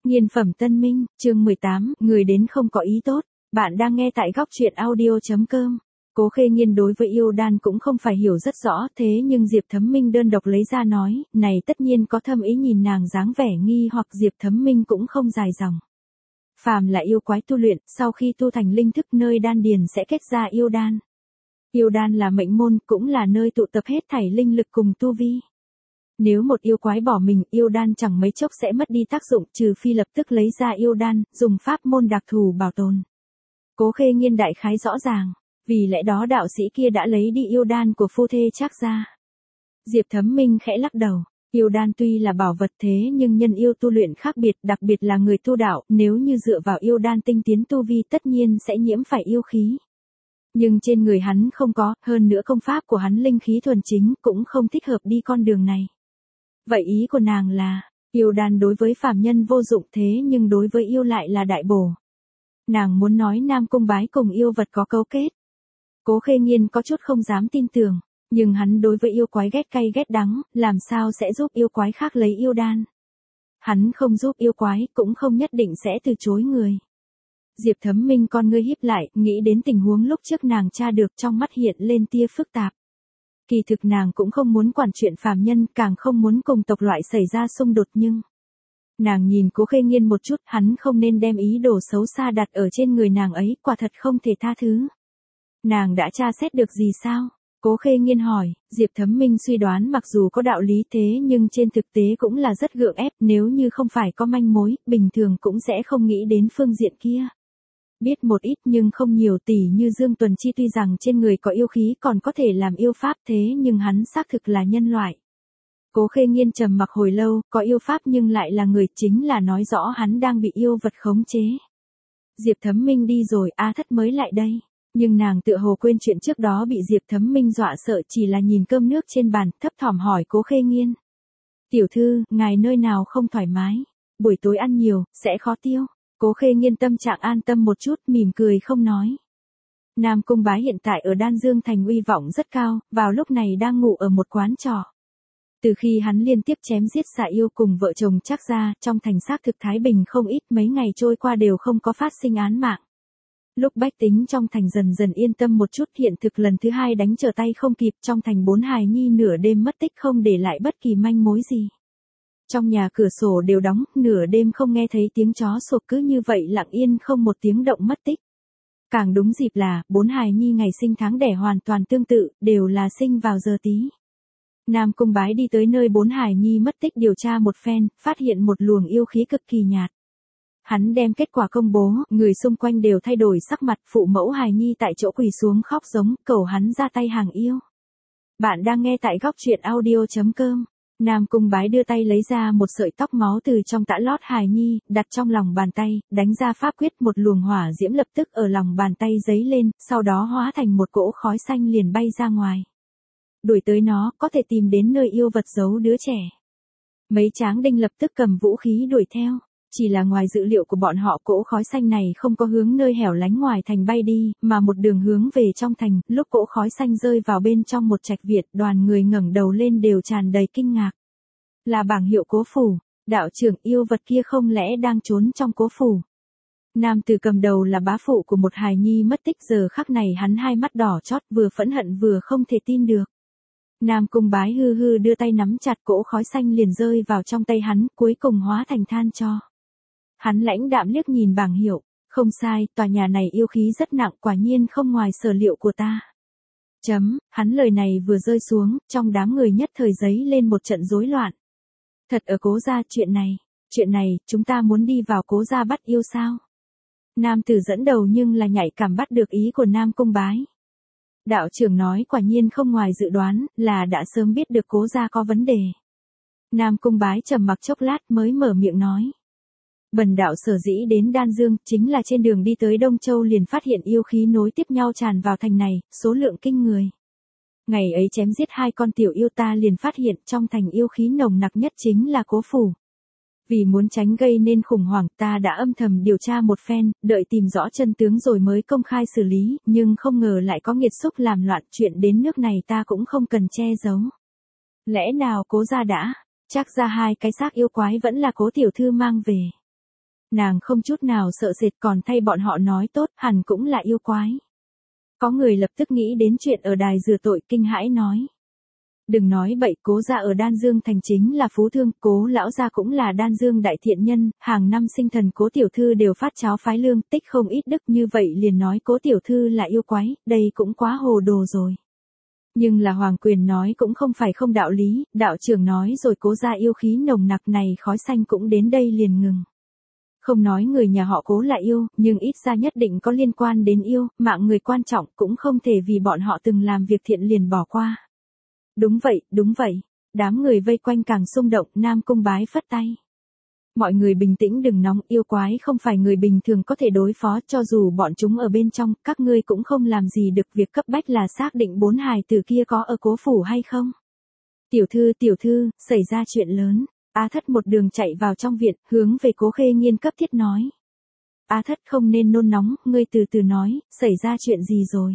Nghiên phẩm Tân Minh, chương 18, người đến không có ý tốt. Bạn đang nghe tại góc truyện audio.com. Cố Khê Nghiên đối với yêu đan cũng không phải hiểu rất rõ, thế nhưng Diệp Thấm Minh đơn độc lấy ra nói, này tất nhiên có thâm ý, nhìn nàng dáng vẻ nghi hoặc Diệp Thấm Minh cũng không dài dòng. Phàm là yêu quái tu luyện, sau khi tu thành linh thức nơi đan điền sẽ kết ra yêu đan. Yêu đan là mệnh môn, cũng là nơi tụ tập hết thảy linh lực cùng tu vi. Nếu một yêu quái bỏ mình, yêu đan chẳng mấy chốc sẽ mất đi tác dụng, trừ phi lập tức lấy ra yêu đan, dùng pháp môn đặc thù bảo tồn. Cố Khê Nghiên đại khái rõ ràng, vì lẽ đó đạo sĩ kia đã lấy đi yêu đan của phu thê Trác gia. Diệp Thấm Minh khẽ lắc đầu, yêu đan tuy là bảo vật thế nhưng nhân yêu tu luyện khác biệt, đặc biệt là người tu đạo, nếu như dựa vào yêu đan tinh tiến tu vi tất nhiên sẽ nhiễm phải yêu khí. Nhưng trên người hắn không có, hơn nữa công pháp của hắn linh khí thuần chính cũng không thích hợp đi con đường này. Vậy ý của nàng là, yêu đan đối với phàm nhân vô dụng thế nhưng đối với yêu lại là đại bổ. Nàng muốn nói Nam Cung Bái cùng yêu vật có cấu kết. Cố Khê Nghiên có chút không dám tin tưởng, nhưng hắn đối với yêu quái ghét cay ghét đắng, làm sao sẽ giúp yêu quái khác lấy yêu đan. Hắn không giúp yêu quái cũng không nhất định sẽ từ chối người. Diệp Thấm Minh con ngươi híp lại, nghĩ đến tình huống lúc trước nàng tra được, trong mắt hiện lên tia phức tạp. Kỳ thực nàng cũng không muốn quản chuyện phàm nhân, càng không muốn cùng tộc loại xảy ra xung đột, nhưng nàng nhìn Cố Khê Nghiên một chút, hắn không nên đem ý đồ xấu xa đặt ở trên người nàng ấy, quả thật không thể tha thứ. Nàng đã tra xét được gì sao? Cố Khê Nghiên hỏi. Diệp Thấm Minh suy đoán mặc dù có đạo lý thế nhưng trên thực tế cũng là rất gượng ép, nếu như không phải có manh mối, bình thường cũng sẽ không nghĩ đến phương diện kia. Biết một ít nhưng không nhiều, tỉ như Dương Tuần Chi tuy rằng trên người có yêu khí còn có thể làm yêu pháp thế nhưng hắn xác thực là nhân loại. Cố Khê Nghiên trầm mặc hồi lâu, có yêu pháp nhưng lại là người, chính là nói rõ hắn đang bị yêu vật khống chế. Diệp Thấm Minh đi rồi, A Thất mới lại đây. Nhưng nàng tựa hồ quên chuyện trước đó bị Diệp Thấm Minh dọa sợ, chỉ là nhìn cơm nước trên bàn, thấp thỏm hỏi Cố Khê Nghiên. Tiểu thư, ngài nơi nào không thoải mái? Buổi tối ăn nhiều, sẽ khó tiêu. Cố Khê Nghiên tâm trạng an tâm một chút, mỉm cười không nói. Nam Cung Bái hiện tại ở Đan Dương Thành uy vọng rất cao, vào lúc này đang ngủ ở một quán trọ. Từ khi hắn liên tiếp chém giết xạ yêu cùng vợ chồng Trác gia, trong thành xác thực thái bình không ít, mấy ngày trôi qua đều không có phát sinh án mạng. Lúc bách tính trong thành dần dần yên tâm một chút, hiện thực lần thứ hai đánh trở tay không kịp, trong thành 4 hài nhi nửa đêm mất tích không để lại bất kỳ manh mối gì. Trong nhà cửa sổ đều đóng, nửa đêm không nghe thấy tiếng chó sủa, cứ như vậy lặng yên không một tiếng động mất tích. Càng đúng dịp là, 4 hài nhi ngày sinh tháng đẻ hoàn toàn tương tự, đều là sinh vào giờ tí. Nam Cung Bái đi tới nơi 4 hài nhi mất tích điều tra một phen, phát hiện một luồng yêu khí cực kỳ nhạt. Hắn đem kết quả công bố, người xung quanh đều thay đổi sắc mặt, phụ mẫu hài nhi tại chỗ quỳ xuống khóc giống, cầu hắn ra tay hàng yêu. Bạn đang nghe tại góc truyện audio.com. Nam Cung Bái đưa tay lấy ra một sợi tóc máu từ trong tã lót hài nhi, đặt trong lòng bàn tay, đánh ra pháp quyết, một luồng hỏa diễm lập tức ở lòng bàn tay giấy lên, sau đó hóa thành một cỗ khói xanh liền bay ra ngoài. Đuổi tới nó, có thể tìm đến nơi yêu vật giấu đứa trẻ. Mấy tráng đinh lập tức cầm vũ khí đuổi theo. Chỉ là ngoài dự liệu của bọn họ, cỗ khói xanh này không có hướng nơi hẻo lánh ngoài thành bay đi, mà một đường hướng về trong thành. Lúc cỗ khói xanh rơi vào bên trong một trạch viện, đoàn người ngẩng đầu lên đều tràn đầy kinh ngạc. Là bảng hiệu Cố phủ. Đạo trưởng, yêu vật kia không lẽ đang trốn trong Cố phủ? Nam tử cầm đầu là bá phụ của một hài nhi mất tích, giờ khắc này hắn hai mắt đỏ chót, vừa phẫn hận vừa không thể tin được. Nam Cung Bái hư hư đưa tay nắm chặt, cỗ khói xanh liền rơi vào trong tay hắn, cuối cùng hóa thành than tro. Hắn lãnh đạm liếc nhìn bảng hiệu, không sai, tòa nhà này yêu khí rất nặng, quả nhiên không ngoài sở liệu của ta. Hắn lời này vừa rơi xuống, trong đám người nhất thời giấy lên một trận rối loạn. Thật ở Cố gia, chuyện này, chúng ta muốn đi vào Cố gia bắt yêu sao? Nam tử dẫn đầu nhưng là nhạy cảm bắt được ý của Nam Cung Bái. Đạo trưởng nói quả nhiên không ngoài dự đoán, là đã sớm biết được Cố gia có vấn đề. Nam Cung Bái trầm mặc chốc lát mới mở miệng nói. Bần đạo sở dĩ đến Đan Dương, chính là trên đường đi tới Đông Châu liền phát hiện yêu khí nối tiếp nhau tràn vào thành này, số lượng kinh người. Ngày ấy chém giết 2 con tiểu yêu, ta liền phát hiện trong thành yêu khí nồng nặc nhất chính là Cố phủ. Vì muốn tránh gây nên khủng hoảng, ta đã âm thầm điều tra một phen, đợi tìm rõ chân tướng rồi mới công khai xử lý, nhưng không ngờ lại có nghiệt xúc làm loạn, chuyện đến nước này ta cũng không cần che giấu. Lẽ nào Cố gia đã, Trác gia 2 cái xác yêu quái vẫn là Cố tiểu thư mang về? Nàng không chút nào sợ sệt còn thay bọn họ nói tốt, hẳn cũng là yêu quái. Có người lập tức nghĩ đến chuyện ở đài rửa tội kinh hãi nói. Đừng nói bậy, Cố gia ở Đan Dương thành chính là phú thương, Cố lão gia cũng là Đan Dương đại thiện nhân, hàng năm sinh thần Cố tiểu thư đều phát cháo phái lương, tích không ít đức, như vậy liền nói Cố tiểu thư là yêu quái, đây cũng quá hồ đồ rồi. Nhưng là Hoàng Quyền nói cũng không phải không đạo lý, đạo trưởng nói rồi Cố gia yêu khí nồng nặc này khói xanh cũng đến đây liền ngừng. Không nói người nhà họ Cố là yêu, nhưng ít ra nhất định có liên quan đến yêu, mạng người quan trọng cũng không thể vì bọn họ từng làm việc thiện liền bỏ qua. Đúng vậy, đám người vây quanh càng xung động, Nam Cung Bái phất tay. Mọi người bình tĩnh đừng nóng, yêu quái không phải người bình thường có thể đối phó, cho dù bọn chúng ở bên trong, các ngươi cũng không làm gì được, việc cấp bách là xác định 4 hài tử kia có ở Cố phủ hay không. Tiểu thư, xảy ra chuyện lớn. A Thất một đường chạy vào trong viện, hướng về Cố Khê Nghiên cấp thiết nói. A Thất không nên nôn nóng, ngươi từ từ nói, xảy ra chuyện gì rồi.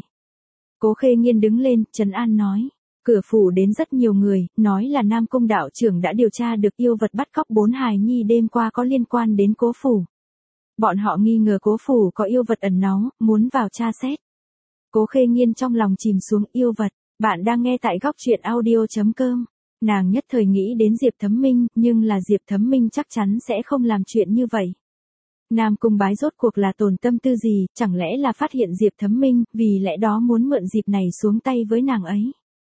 Cố Khê Nghiên đứng lên, trấn an nói. Cửa phủ đến rất nhiều người, nói là Nam Cung đạo trưởng đã điều tra được yêu vật bắt cóc 4 hài nhi đêm qua có liên quan đến Cố phủ. Bọn họ nghi ngờ Cố phủ có yêu vật ẩn náu, muốn vào tra xét. Cố Khê Nghiên trong lòng chìm xuống, yêu vật. Bạn đang nghe tại góc truyện audio.com. Nàng nhất thời nghĩ đến Diệp Thấm Minh, nhưng là Diệp Thấm Minh chắc chắn sẽ không làm chuyện như vậy. Nam Cung Bái rốt cuộc là tồn tâm tư gì, chẳng lẽ là phát hiện Diệp Thấm Minh, vì lẽ đó muốn mượn dịp này xuống tay với nàng ấy.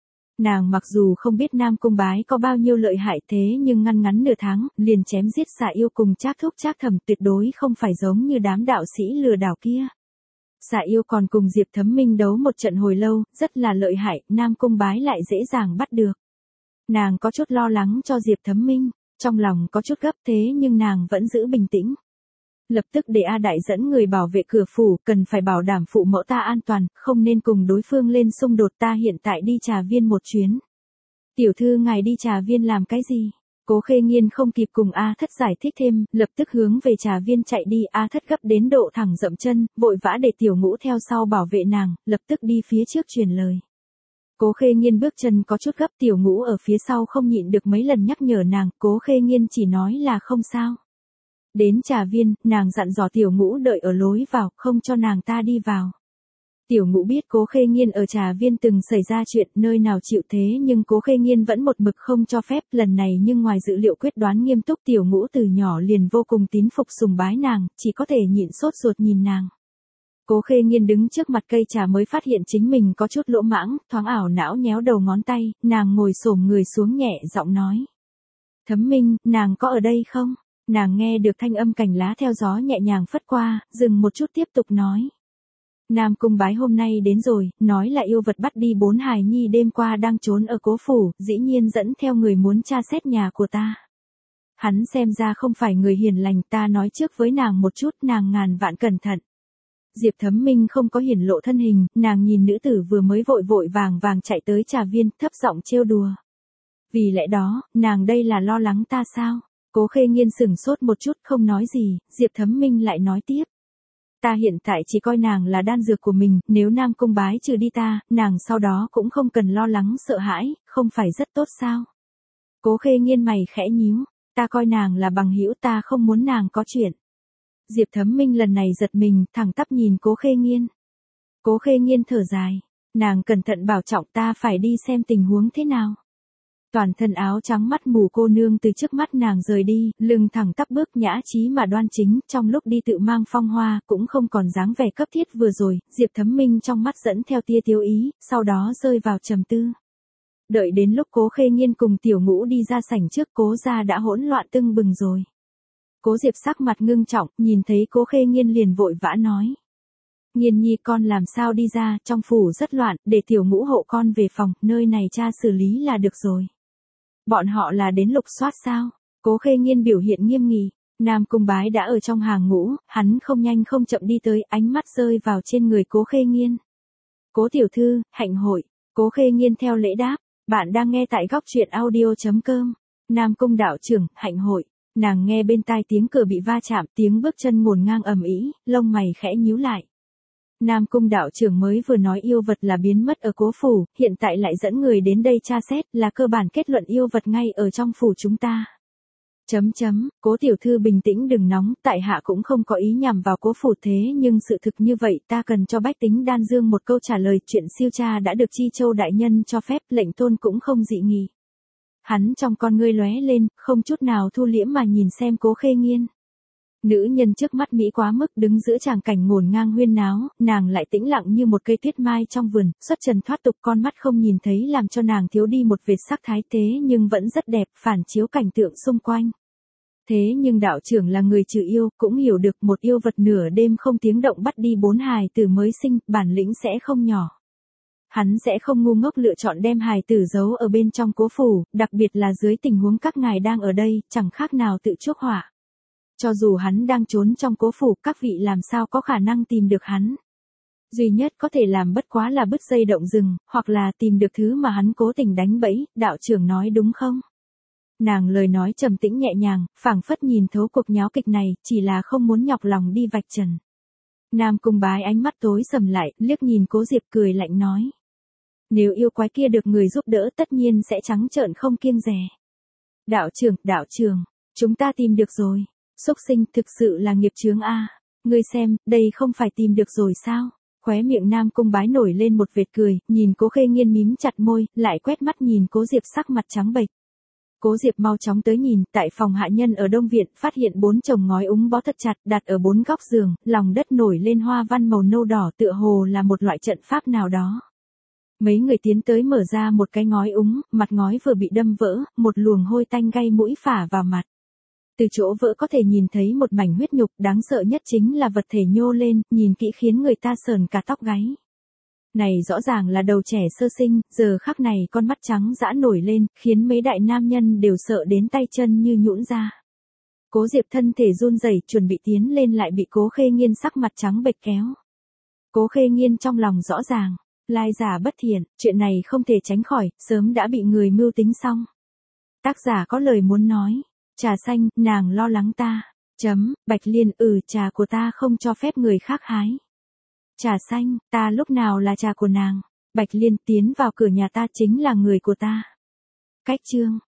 Nàng mặc dù không biết Nam Cung Bái có bao nhiêu lợi hại thế nhưng ngăn nửa tháng, liền chém giết Xà Yêu cùng Trác Thúc Trác Thẩm tuyệt đối không phải giống như đám đạo sĩ lừa đảo kia. Xà Yêu còn cùng Diệp Thấm Minh đấu một trận hồi lâu, rất là lợi hại, Nam Cung Bái lại dễ dàng bắt được. Nàng có chút lo lắng cho Diệp Thấm Minh, trong lòng có chút gấp thế nhưng nàng vẫn giữ bình tĩnh. Lập tức để A Đại dẫn người bảo vệ cửa phủ, cần phải bảo đảm phụ mẫu ta an toàn, không nên cùng đối phương lên xung đột, ta hiện tại đi Trà Viên một chuyến. Tiểu thư ngài đi Trà Viên làm cái gì? Cố Khê Nghiên không kịp cùng A Thất giải thích thêm, lập tức hướng về Trà Viên chạy đi, A Thất gấp đến độ thẳng dậm chân, vội vã để Tiểu Ngũ theo sau bảo vệ nàng, lập tức đi phía trước truyền lời. Cố Khê Nghiên bước chân có chút gấp, Tiểu Ngũ ở phía sau không nhịn được mấy lần nhắc nhở nàng, Cố Khê Nghiên chỉ nói là không sao. Đến Trà Viên, nàng dặn dò Tiểu Ngũ đợi ở lối vào, không cho nàng ta đi vào. Tiểu Ngũ biết Cố Khê Nghiên ở Trà Viên từng xảy ra chuyện, nơi nào chịu thế nhưng Cố Khê Nghiên vẫn một mực không cho phép, lần này nhưng ngoài dự liệu quyết đoán nghiêm túc, Tiểu Ngũ từ nhỏ liền vô cùng tín phục sùng bái nàng, chỉ có thể nhịn sốt ruột nhìn nàng. Cố Khê Nghiên đứng trước mặt cây trà mới phát hiện chính mình có chút lỗ mãng, thoáng ảo não nhéo đầu ngón tay, nàng ngồi xổm người xuống nhẹ giọng nói. Thấm Minh, nàng có ở đây không? Nàng nghe được thanh âm cành lá theo gió nhẹ nhàng phất qua, dừng một chút tiếp tục nói. Nam Cung Bái hôm nay đến rồi, nói là yêu vật bắt đi 4 hài nhi đêm qua đang trốn ở Cố phủ, dĩ nhiên dẫn theo người muốn tra xét nhà của ta. Hắn xem ra không phải người hiền lành, ta nói trước với nàng một chút, nàng ngàn vạn cẩn thận. Diệp Thấm Minh không có hiển lộ thân hình, nàng nhìn nữ tử vừa mới vội vàng chạy tới Trà Viên, thấp giọng trêu đùa. Vì lẽ đó, nàng đây là lo lắng ta sao? Cố Khê Nghiên sửng sốt một chút không nói gì, Diệp Thấm Minh lại nói tiếp. Ta hiện tại chỉ coi nàng là đan dược của mình, nếu Nam Cung Bái trừ đi ta, nàng sau đó cũng không cần lo lắng sợ hãi, không phải rất tốt sao? Cố Khê Nghiên mày khẽ nhíu, ta coi nàng là bằng hữu, ta không muốn nàng có chuyện. Diệp Thấm Minh lần này giật mình, thẳng tắp nhìn Cố Khê Nghiên. Cố Khê Nghiên thở dài, nàng cẩn thận bảo trọng, ta phải đi xem tình huống thế nào. Toàn thân áo trắng mắt mù cô nương từ trước mắt nàng rời đi, lưng thẳng tắp bước nhã chí mà đoan chính, trong lúc đi tự mang phong hoa, cũng không còn dáng vẻ cấp thiết vừa rồi, Diệp Thấm Minh trong mắt dẫn theo tia tiêu ý, sau đó rơi vào trầm tư. Đợi đến lúc Cố Khê Nghiên cùng Tiểu Ngũ đi ra sảnh trước, Cố gia đã hỗn loạn tưng bừng rồi. Cố Diệp sắc mặt ngưng trọng, nhìn thấy Cố Khê Nghiên liền vội vã nói. Nghiên nhi con làm sao đi ra, trong phủ rất loạn, để Tiểu Ngũ hộ con về phòng, nơi này cha xử lý là được rồi. Bọn họ là đến lục soát sao? Cố Khê Nghiên biểu hiện nghiêm nghị, Nam Cung Bái đã ở trong hàng ngũ, hắn không nhanh không chậm đi tới, ánh mắt rơi vào trên người Cố Khê Nghiên. Cố tiểu thư, hạnh hội. Cố Khê Nghiên theo lễ đáp, bạn đang nghe tại góc truyện audio.com. Nam Cung đạo trưởng, hạnh hội. Nàng nghe bên tai tiếng cửa bị va chạm, tiếng bước chân ngổn ngang ầm ĩ, lông mày khẽ nhíu lại. Nam Cung đạo trưởng mới vừa nói yêu vật là biến mất ở Cố phủ, hiện tại lại dẫn người đến đây tra xét, là cơ bản kết luận yêu vật ngay ở trong phủ chúng ta. Cố tiểu thư bình tĩnh đừng nóng, tại hạ cũng không có ý nhằm vào Cố phủ thế nhưng sự thực như vậy ta cần cho bách tính Đan Dương một câu trả lời, chuyện siêu tra đã được Chi Châu đại nhân cho phép, lệnh tôn cũng không dị nghị. Hắn trong con ngươi lóe lên, không chút nào thu liễm mà nhìn xem Cố Khê Nghiên. Nữ nhân trước mắt mỹ quá mức, đứng giữa tràng cảnh ngổn ngang huyên náo, nàng lại tĩnh lặng như một cây tuyết mai trong vườn, xuất trần thoát tục, con mắt không nhìn thấy làm cho nàng thiếu đi một vệt sắc thái thế nhưng vẫn rất đẹp, phản chiếu cảnh tượng xung quanh. Thế nhưng đạo trưởng là người trừ yêu, cũng hiểu được một yêu vật nửa đêm không tiếng động bắt đi 4 hài tử mới sinh, bản lĩnh sẽ không nhỏ. Hắn sẽ không ngu ngốc lựa chọn đem hài tử giấu ở bên trong Cố phủ, đặc biệt là dưới tình huống các ngài đang ở đây, chẳng khác nào tự chuốc họa. Cho dù hắn đang trốn trong Cố phủ, các vị làm sao có khả năng tìm được hắn. Duy nhất có thể làm bất quá là bứt dây động rừng, hoặc là tìm được thứ mà hắn cố tình đánh bẫy, đạo trưởng nói đúng không? Nàng lời nói trầm tĩnh nhẹ nhàng, phảng phất nhìn thấu cuộc nháo kịch này, chỉ là không muốn nhọc lòng đi vạch trần. Nam Cung Bái ánh mắt tối sầm lại, liếc nhìn Cố Diệp cười lạnh nói. Nếu yêu quái kia được người giúp đỡ tất nhiên sẽ trắng trợn không kiêng dè. Đạo trưởng, chúng ta tìm được rồi. Xúc sinh thực sự là nghiệp chướng a. Ngươi xem, đây không phải tìm được rồi sao? Khóe miệng Nam Cung Bái nổi lên một vệt cười, nhìn Cố Khê Nghiên mím chặt môi, lại quét mắt nhìn Cố Diệp sắc mặt trắng bệch. Cố Diệp mau chóng tới nhìn, tại phòng hạ nhân ở Đông Viện, phát hiện 4 chồng ngói úng bó thật chặt, đặt ở 4 góc giường, lòng đất nổi lên hoa văn màu nâu đỏ, tựa hồ là một loại trận pháp nào đó. Mấy người tiến tới mở ra một cái ngói úng, mặt ngói vừa bị đâm vỡ, một luồng hôi tanh gây mũi phả vào mặt. Từ chỗ vỡ có thể nhìn thấy một mảnh huyết nhục, đáng sợ nhất chính là vật thể nhô lên, nhìn kỹ khiến người ta sờn cả tóc gáy. Này rõ ràng là đầu trẻ sơ sinh, giờ khắc này con mắt trắng dã nổi lên, khiến mấy đại nam nhân đều sợ đến tay chân như nhũn ra. Cố Diệp thân thể run rẩy, chuẩn bị tiến lên lại bị Cố Khê Nghiên sắc mặt trắng bệch kéo. Cố Khê Nghiên trong lòng rõ ràng, lai giả bất thiện, chuyện này không thể tránh khỏi, sớm đã bị người mưu tính xong. Tác giả có lời muốn nói. Trà xanh, nàng lo lắng ta. Bạch Liên, trà của ta không cho phép người khác hái. Trà xanh, ta lúc nào là trà của nàng. Bạch Liên, tiến vào cửa nhà ta chính là người của ta. Cách chương.